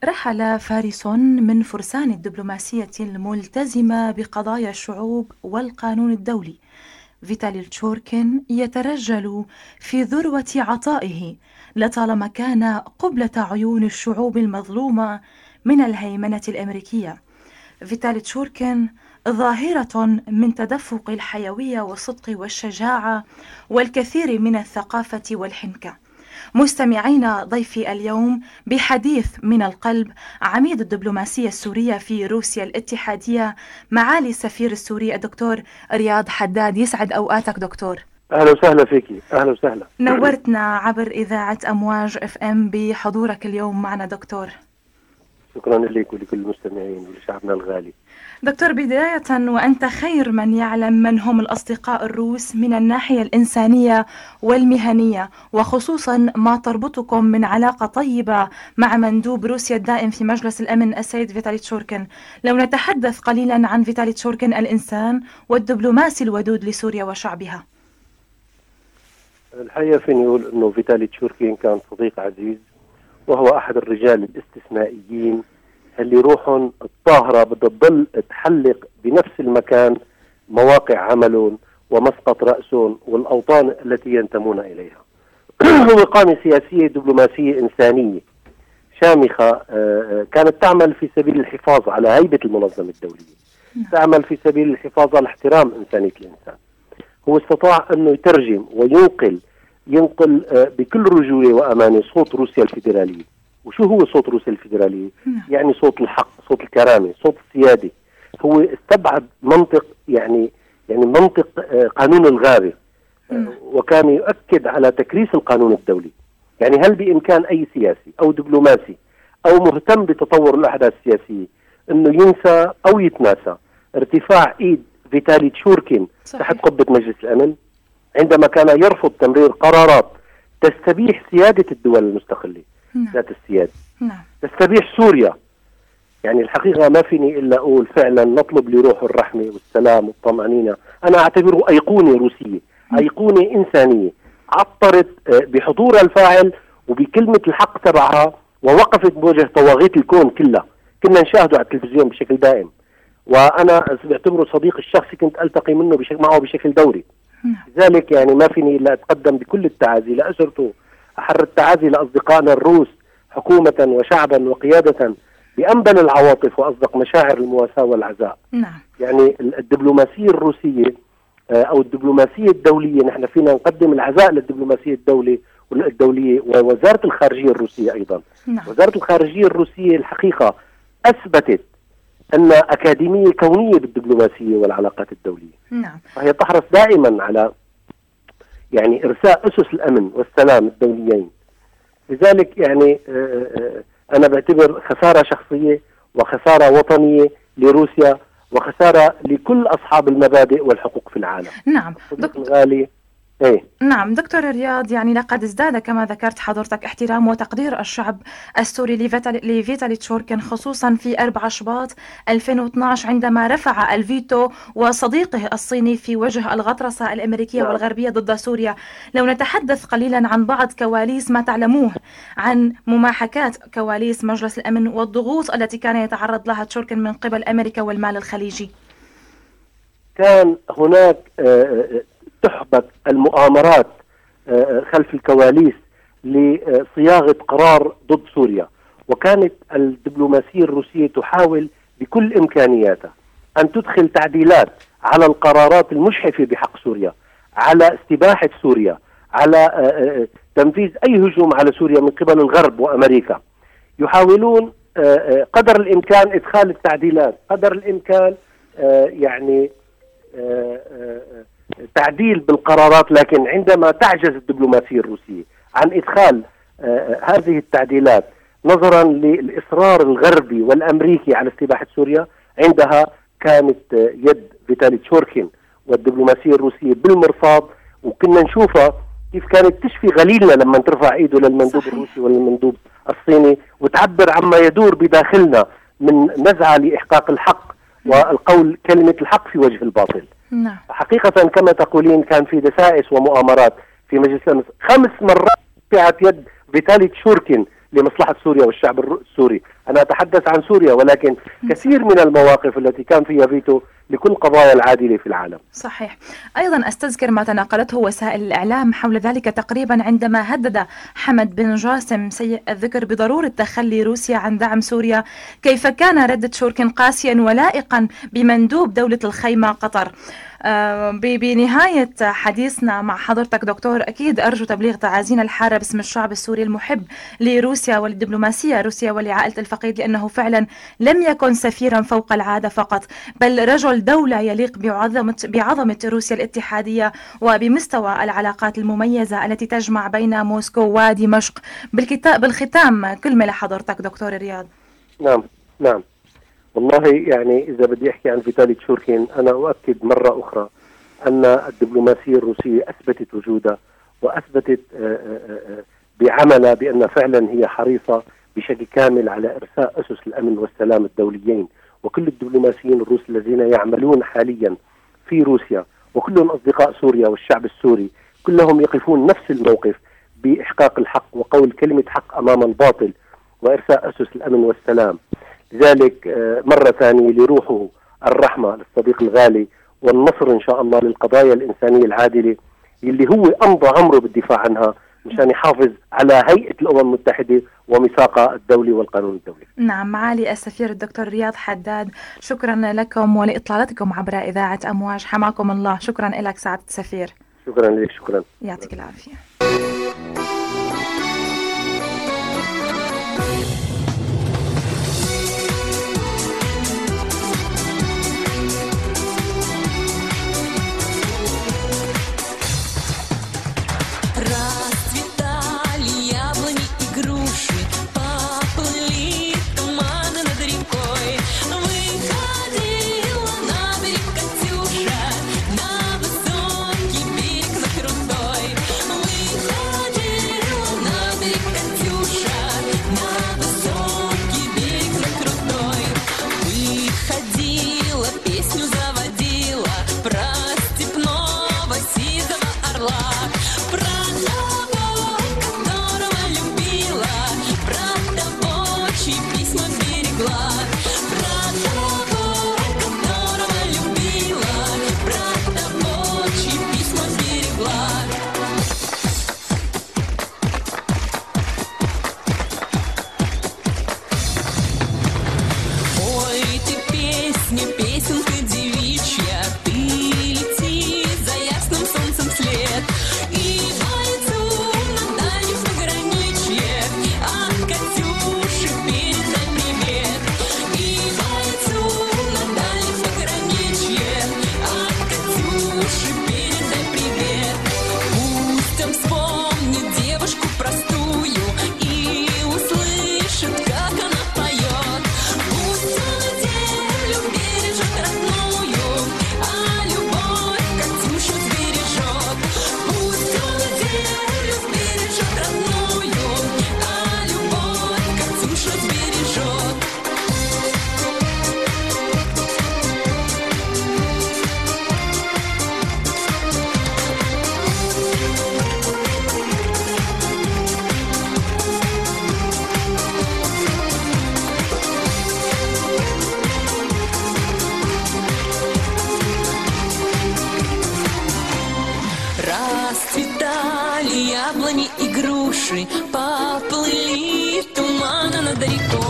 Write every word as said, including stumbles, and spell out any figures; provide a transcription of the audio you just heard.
رحل فارس من فرسان الدبلوماسية الملتزمة بقضايا الشعوب والقانون الدولي. فيتالي تشوركين يترجل في ذروة عطائه لطالما كان قبلة عيون الشعوب المظلومة من الهيمنة الأمريكية. فيتالي تشوركين ظاهرة من تدفق الحيوية والصدق والشجاعة والكثير من الثقافة والحنكة. مستمعين ضيفي اليوم بحديث من القلب عميد الدبلوماسية السورية في روسيا الاتحادية، معالي السفير السوري الدكتور رياض حداد. يسعد أوقاتك دكتور. أهلا وسهلا فيكي. أهلا وسهلا. نورتنا عبر إذاعة أمواج اف ام بحضورك اليوم معنا دكتور. شكرا لك ولكل المستمعين ولشعبنا الغالي. دكتور، بداية وأنت خير من يعلم من هم الأصدقاء الروس من الناحية الإنسانية والمهنية، وخصوصا ما تربطكم من علاقة طيبة مع مندوب روسيا الدائم في مجلس الأمن السيد فيتالي تشوركين. لو نتحدث قليلا عن فيتالي تشوركين الإنسان والدبلوماسي الودود لسوريا وشعبها. الحقيقة فيني أقول أنه فيتالي تشوركين كان صديق عزيز، وهو أحد الرجال الاستثنائيين اللي روحهم الطاهرة بدها تضل تحلق بنفس المكان مواقع عملهم ومسقط رأسهم والأوطان التي ينتمون إليها. هو قامة سياسية دبلوماسية إنسانية شامخة، كانت تعمل في سبيل الحفاظ على هيبة المنظمة الدولية، تعمل في سبيل الحفاظ على احترام إنسانية الإنسان. هو استطاع أنه يترجم وينقل ينقل بكل رجولة وأمانة صوت روسيا الفيدرالية. وشو هو صوت روسيا الفيدرالية؟ يعني صوت الحق، صوت الكرامة، صوت السيادة. هو استبعد منطق يعني يعني منطق قانون الغابة، وكان يؤكد على تكريس القانون الدولي. يعني هل بإمكان أي سياسي أو دبلوماسي أو مهتم بتطور الأحداث السياسية أنه ينسى أو يتناسى ارتفاع إيد فيتالي تشوركين تحت قبة مجلس الأمن عندما كان يرفض تمرير قرارات تستبيح سيادة الدول المستقلة ذات السيادة، تستبيح سوريا. يعني الحقيقة ما فيني إلا أقول فعلا نطلب لروح الرحمة والسلام والطمأنينة. أنا أعتبره أيقونة روسية، أيقونة إنسانية عطرت بحضورها الفاعل وبكلمة الحق تبعها، ووقفت بوجه طواغيت الكون كلها. كنا نشاهده على التلفزيون بشكل دائم، وأنا بعتبره صديق الشخصي، كنت ألتقي منه بشكل معه بشكل دوري. لذلك يعني ما فيني إلا أتقدم بكل التعازي لأسرته، أحر التعازي لأصدقائنا الروس حكومة وشعبا وقيادة بأنبل العواطف وأصدق مشاعر المواساة والعزاء. نعم. يعني الدبلوماسية الروسية أو الدبلوماسية الدولية، نحن فينا نقدم العزاء للدبلوماسية الدولية والدولية ووزارة الخارجية الروسية أيضا. نعم. وزارة الخارجية الروسية الحقيقة أثبتت أن أكاديمية كونية بالدبلوماسية والعلاقات الدولية. نعم. فهي تحرص دائما على يعني إرساء أسس الأمن والسلام الدوليين. لذلك يعني أنا بعتبر خسارة شخصية وخسارة وطنية لروسيا وخسارة لكل أصحاب المبادئ والحقوق في العالم. نعم دكتور الغالي. ايه. نعم دكتور رياض، يعني لقد ازداد كما ذكرت حضرتك احترام وتقدير الشعب السوري لفيتالي تشوركين، خصوصا في أربعة شباط ألفين واثناشر عندما رفع الفيتو وصديقه الصيني في وجه الغطرسة الأمريكية نعم. والغربية ضد سوريا. لو نتحدث قليلا عن بعض كواليس ما تعلموه عن مماحكات كواليس مجلس الأمن والضغوط التي كان يتعرض لها تشوركين من قبل أمريكا والمال الخليجي. كان هناك تحبك المؤامرات خلف الكواليس لصياغة قرار ضد سوريا، وكانت الدبلوماسية الروسية تحاول بكل إمكانياتها أن تدخل تعديلات على القرارات المشحفة بحق سوريا، على استباحة سوريا، على تنفيذ أي هجوم على سوريا من قبل الغرب وأمريكا. يحاولون قدر الإمكان إدخال التعديلات، قدر الإمكان يعني تعديل بالقرارات، لكن عندما تعجز الدبلوماسية الروسية عن إدخال آه هذه التعديلات نظرا للإصرار الغربي والأمريكي على استباحة سوريا، عندها كانت آه يد فيتالي تشوركين والدبلوماسية الروسية بالمرصاد. وكنا نشوفها كيف كانت تشفي غليلنا لما ترفع ايده للمندوب صحيح. الروسي والمندوب الصيني، وتعبر عما يدور بداخلنا من نزعة لإحقاق الحق والقول كلمة الحق في وجه الباطل. نعم. حقيقة كما تقولين كان في دسائس ومؤامرات في مجلس الأمن. خمس مرات رفعت يد فيتالي تشوركين لمصلحة سوريا والشعب السوري. أنا أتحدث عن سوريا، ولكن كثير من المواقف التي كان فيها فيتو لكل قضايا العادلة في العالم. صحيح. أيضا أستذكر ما تناقلته وسائل الإعلام حول ذلك تقريبا عندما هدد حمد بن جاسم سيء الذكر بضرورة تخلي روسيا عن دعم سوريا، كيف كان ردة شوركين قاسيا ولائقا بمندوب دولة الخيمة قطر. بنهاية حديثنا مع حضرتك دكتور، أكيد أرجو تبليغ تعازينا الحارة باسم الشعب السوري المحب لروسيا وللدبلوماسية روسيا ولعائلة الفقيد، لأنه فعلا لم يكن سفيرا فوق العادة فقط، بل رجل دولة يليق بعظمة, بعظمة روسيا الاتحادية وبمستوى العلاقات المميزة التي تجمع بين موسكو ودمشق. بالكتاب بالختام كلمة لحضرتك دكتور رياض. نعم نعم والله، يعني إذا بدي أحكي عن فيتالي تشوركين، أنا أؤكد مرة أخرى أن الدبلوماسية الروسية أثبتت وجودها وأثبتت بعملها بأن فعلا هي حريصة بشكل كامل على إرساء أسس الأمن والسلام الدوليين. وكل الدبلوماسيين الروس الذين يعملون حاليا في روسيا وكلهم أصدقاء سوريا والشعب السوري، كلهم يقفون نفس الموقف بإحقاق الحق وقول كلمة حق أمام الباطل وإرساء أسس الأمن والسلام. لذلك مرة ثانية لروحه الرحمة للصديق الغالي، والنصر إن شاء الله للقضايا الإنسانية العادلة اللي هو أمضى عمره بالدفاع عنها مشان يحافظ على هيئة الأمم المتحدة وميثاقها الدولي والقانون الدولي. نعم، معالي السفير الدكتور رياض حداد، شكرا لكم ولإطلالتكم عبر إذاعة أمواج. حماكم الله. شكرا لك سعادة السفير. شكرا لك. شكرا. يعطيك العافية. Расцветали яблони и груши, поплыли туманы над рекой.